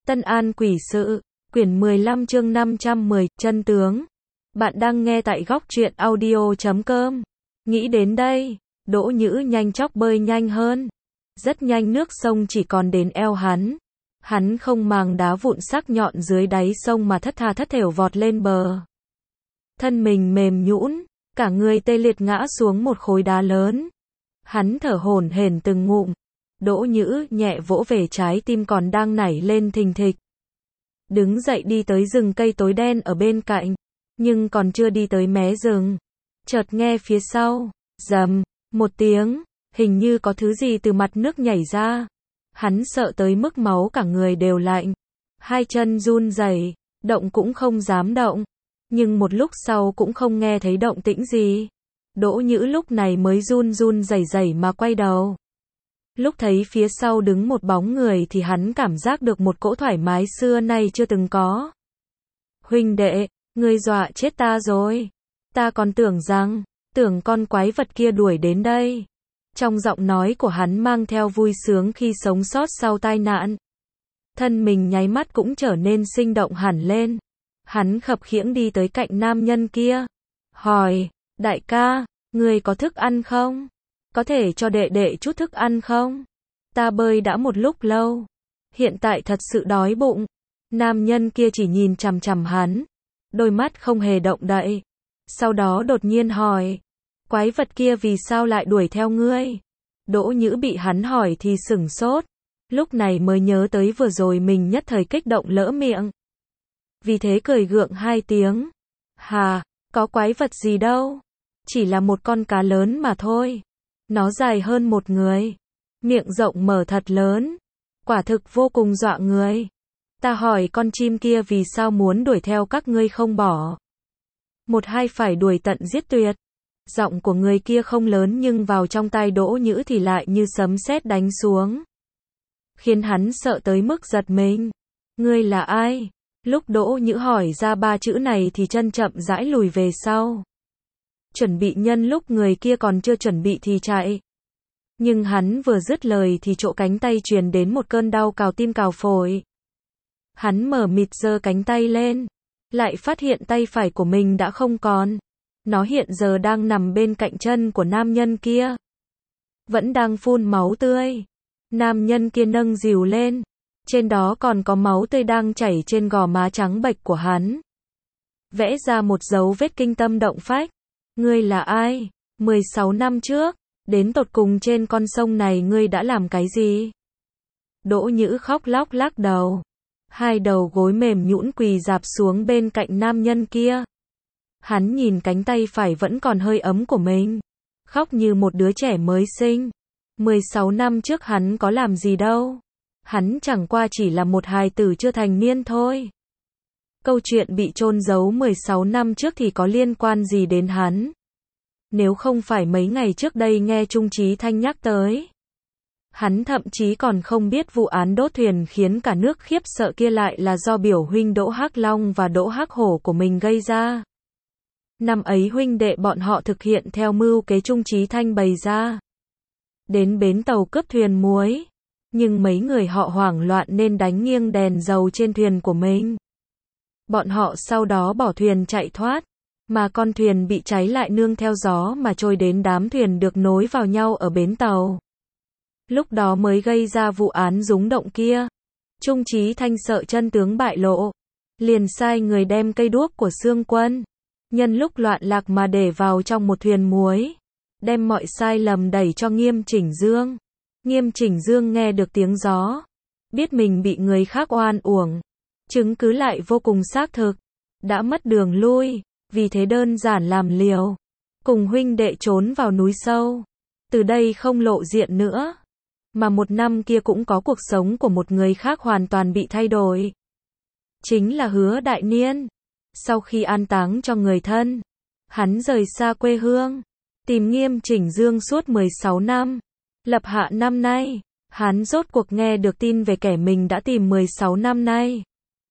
Tân An Quỷ Sự, quyển 15 chương 510, chân tướng. Bạn đang nghe tại góc truyện audio.com. Nghĩ đến đây, Đỗ Nhữ nhanh chóng bơi nhanh hơn. Rất nhanh nước sông chỉ còn đến eo hắn. Hắn không màng đá vụn sắc nhọn dưới đáy sông mà thất tha thất thểu vọt lên bờ. Thân mình mềm nhũn, cả người tê liệt ngã xuống một khối đá lớn. Hắn thở hổn hển từng ngụm. Đỗ Nhữ nhẹ vỗ về trái tim còn đang nảy lên thình thịch. Đứng dậy đi tới rừng cây tối đen ở bên cạnh, nhưng còn chưa đi tới mé rừng, chợt nghe phía sau, rầm, một tiếng, hình như có thứ gì từ mặt nước nhảy ra. Hắn sợ tới mức máu cả người đều lạnh, hai chân run rẩy, động cũng không dám động, nhưng một lúc sau cũng không nghe thấy động tĩnh gì. Đỗ Nhữ lúc này mới run run rẩy rẩy mà quay đầu. Lúc thấy phía sau đứng một bóng người thì hắn cảm giác được một cỗ thoải mái xưa nay chưa từng có. Huynh đệ, ngươi dọa chết ta rồi. Ta còn tưởng con quái vật kia đuổi đến đây. Trong giọng nói của hắn mang theo vui sướng khi sống sót sau tai nạn. Thân mình nháy mắt cũng trở nên sinh động hẳn lên. Hắn khập khiễng đi tới cạnh nam nhân kia. Hỏi, đại ca, ngươi có thức ăn không? Có thể cho đệ đệ chút thức ăn không? Ta bơi đã một lúc lâu. Hiện tại thật sự đói bụng. Nam nhân kia chỉ nhìn chằm chằm hắn. Đôi mắt không hề động đậy. Sau đó đột nhiên hỏi. Quái vật kia vì sao lại đuổi theo ngươi? Đỗ Nhữ bị hắn hỏi thì sửng sốt. Lúc này mới nhớ tới vừa rồi mình nhất thời kích động lỡ miệng. Vì thế cười gượng hai tiếng. Hà, có quái vật gì đâu. Chỉ là một con cá lớn mà thôi. Nó dài hơn một người. Miệng rộng mở thật lớn. Quả thực vô cùng dọa người. Ta hỏi con chim kia vì sao muốn đuổi theo các ngươi không bỏ. Một hai phải đuổi tận giết tuyệt. Giọng của người kia không lớn nhưng vào trong tai Đỗ Nhữ thì lại như sấm sét đánh xuống. Khiến hắn sợ tới mức giật mình. Ngươi là ai? Lúc Đỗ Nhữ hỏi ra ba chữ này thì chân chậm rãi lùi về sau. Chuẩn bị nhân lúc người kia còn chưa chuẩn bị thì chạy. Nhưng hắn vừa dứt lời thì chỗ cánh tay truyền đến một cơn đau cào tim cào phổi. Hắn mờ mịt giơ cánh tay lên, lại phát hiện tay phải của mình đã không còn. Nó hiện giờ đang nằm bên cạnh chân của nam nhân kia. Vẫn đang phun máu tươi. Nam nhân kia nâng dìu lên. Trên đó còn có máu tươi đang chảy trên gò má trắng bệch của hắn. Vẽ ra một dấu vết kinh tâm động phách. Ngươi là ai? 16 năm trước, đến tột cùng trên con sông này ngươi đã làm cái gì? Đỗ Nhữ khóc lóc lắc đầu. Hai đầu gối mềm nhũn quỳ rạp xuống bên cạnh nam nhân kia. Hắn nhìn cánh tay phải vẫn còn hơi ấm của mình. Khóc như một đứa trẻ mới sinh. 16 năm trước hắn có làm gì đâu. Hắn chẳng qua chỉ là một hài tử chưa thành niên thôi. Câu chuyện bị chôn giấu 16 năm trước thì có liên quan gì đến hắn? Nếu không phải mấy ngày trước đây nghe Trung Chí Thanh nhắc tới. Hắn thậm chí còn không biết vụ án đốt thuyền khiến cả nước khiếp sợ kia lại là do biểu huynh Đỗ Hắc Long và Đỗ Hắc Hổ của mình gây ra. Năm ấy huynh đệ bọn họ thực hiện theo mưu kế Trung Chí Thanh bày ra. Đến bến tàu cướp thuyền muối. Nhưng mấy người họ hoảng loạn nên đánh nghiêng đèn dầu trên thuyền của mình. Bọn họ sau đó bỏ thuyền chạy thoát. Mà con thuyền bị cháy lại nương theo gió mà trôi đến đám thuyền được nối vào nhau ở bến tàu. Lúc đó mới gây ra vụ án rúng động kia. Trung Chí Thanh sợ chân tướng bại lộ. Liền sai người đem cây đuốc của Xương Quân. Nhân lúc loạn lạc mà để vào trong một thuyền muối. Đem mọi sai lầm đẩy cho Nghiêm Chỉnh Dương. Nghiêm Chỉnh Dương nghe được tiếng gió. Biết mình bị người khác oan uổng. Chứng cứ lại vô cùng xác thực. Đã mất đường lui. Vì thế đơn giản làm liều. Cùng huynh đệ trốn vào núi sâu. Từ đây không lộ diện nữa. Mà một năm kia cũng có cuộc sống của một người khác hoàn toàn bị thay đổi. Chính là Hứa Đại Niên. Sau khi an táng cho người thân, hắn rời xa quê hương. Tìm Nghiêm Chỉnh Dương suốt 16 năm. Lập hạ năm nay, hắn rốt cuộc nghe được tin về kẻ mình đã tìm 16 năm nay.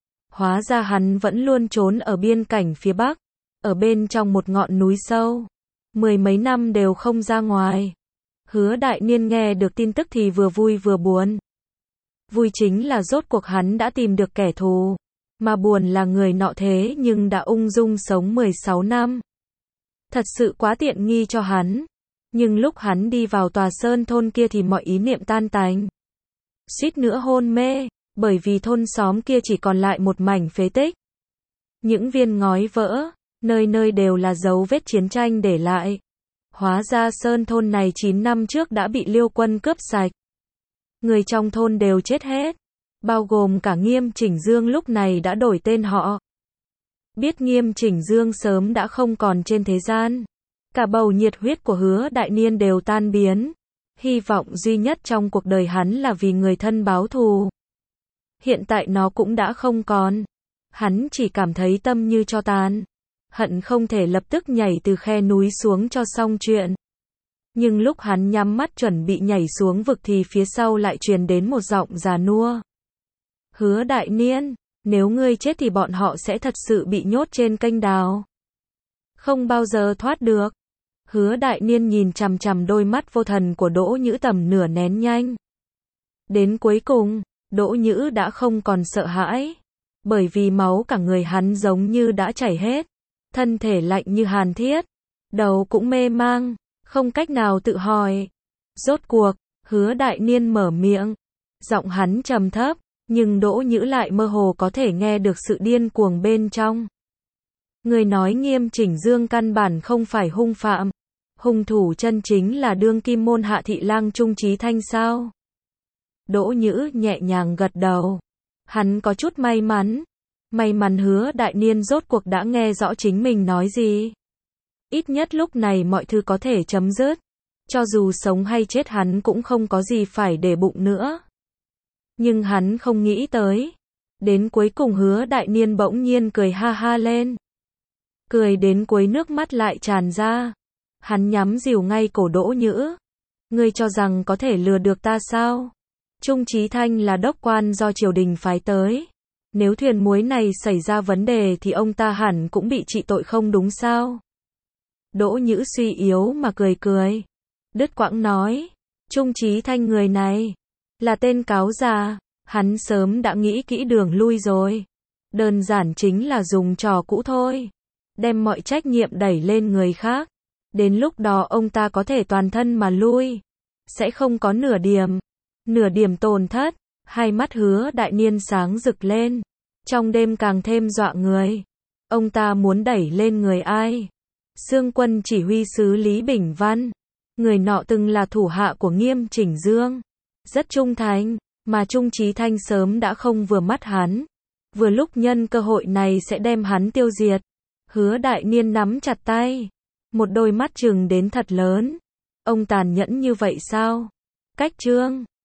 Hóa ra hắn vẫn luôn trốn ở biên cảnh phía Bắc. Ở bên trong một ngọn núi sâu. 10 mấy năm đều không ra ngoài. Hứa Đại Niên nghe được tin tức thì vừa vui vừa buồn. Vui chính là rốt cuộc hắn đã tìm được kẻ thù. Mà buồn là người nọ thế nhưng đã ung dung sống 16 năm. Thật sự quá tiện nghi cho hắn. Nhưng lúc hắn đi vào tòa sơn thôn kia thì mọi ý niệm tan tành. Suýt nữa hôn mê, bởi vì thôn xóm kia chỉ còn lại một mảnh phế tích. Những viên ngói vỡ, nơi nơi đều là dấu vết chiến tranh để lại. Hóa ra sơn thôn này 9 năm trước đã bị Liêu quân cướp sạch. Người trong thôn đều chết hết, bao gồm cả Nghiêm Chỉnh Dương lúc này đã đổi tên họ. Biết Nghiêm Chỉnh Dương sớm đã không còn trên thế gian. Cả bầu nhiệt huyết của Hứa Đại Niên đều tan biến. Hy vọng duy nhất trong cuộc đời hắn là vì người thân báo thù. Hiện tại nó cũng đã không còn. Hắn chỉ cảm thấy tâm như tro tàn. Hận không thể lập tức nhảy từ khe núi xuống cho xong chuyện. Nhưng lúc hắn nhắm mắt chuẩn bị nhảy xuống vực thì phía sau lại truyền đến một giọng già nua. Hứa Đại Niên, nếu ngươi chết thì bọn họ sẽ thật sự bị nhốt trên kênh đào. Không bao giờ thoát được. Hứa Đại Niên nhìn chằm chằm đôi mắt vô thần của Đỗ Nhữ tầm nửa nén nhanh. Đến cuối cùng, Đỗ Nhữ đã không còn sợ hãi. Bởi vì máu cả người hắn giống như đã chảy hết. Thân thể lạnh như hàn thiết. Đầu cũng mê mang, không cách nào tự hỏi. Rốt cuộc, Hứa Đại Niên mở miệng. Giọng hắn trầm thấp, nhưng Đỗ Nhữ lại mơ hồ có thể nghe được sự điên cuồng bên trong. Người nói Nghiêm Chỉnh Dương căn bản không phải hung phạm. Hung thủ chân chính là đương kim môn hạ thị lang Trung Chí Thanh sao? Đỗ Nhữ nhẹ nhàng gật đầu. Hắn có chút may mắn. May mắn Hứa Đại Niên rốt cuộc đã nghe rõ chính mình nói gì. Ít nhất lúc này mọi thứ có thể chấm dứt. Cho dù sống hay chết hắn cũng không có gì phải để bụng nữa. Nhưng hắn không nghĩ tới. Đến cuối cùng Hứa Đại Niên bỗng nhiên cười ha ha lên. Cười đến cuối nước mắt lại tràn ra. Hắn nhắm rìu ngay cổ Đỗ Nhữ. Ngươi cho rằng có thể lừa được ta sao? Trung Chí Thanh là đốc quan do triều đình phái tới. Nếu thuyền muối này xảy ra vấn đề thì ông ta hẳn cũng bị trị tội không đúng sao? Đỗ Nhữ suy yếu mà cười cười. Đứt quãng nói. Trung Chí Thanh người này là tên cáo già. Hắn sớm đã nghĩ kỹ đường lui rồi. Đơn giản chính là dùng trò cũ thôi. Đem mọi trách nhiệm đẩy lên người khác. Đến lúc đó ông ta có thể toàn thân mà lui. Sẽ không có nửa điểm tổn thất. Hai mắt Hứa Đại Niên sáng rực lên. Trong đêm càng thêm dọa người. Ông ta muốn đẩy lên người ai? Xương quân chỉ huy sứ Lý Bình Văn. Người nọ từng là thủ hạ của Nghiêm Chỉnh Dương. Rất trung thành, mà Trung Chí Thanh sớm đã không vừa mắt hắn. Vừa lúc nhân cơ hội này sẽ đem hắn tiêu diệt. Hứa Đại Niên nắm chặt tay. Một đôi mắt trừng đến thật lớn. Ông tàn nhẫn như vậy sao? Cách chương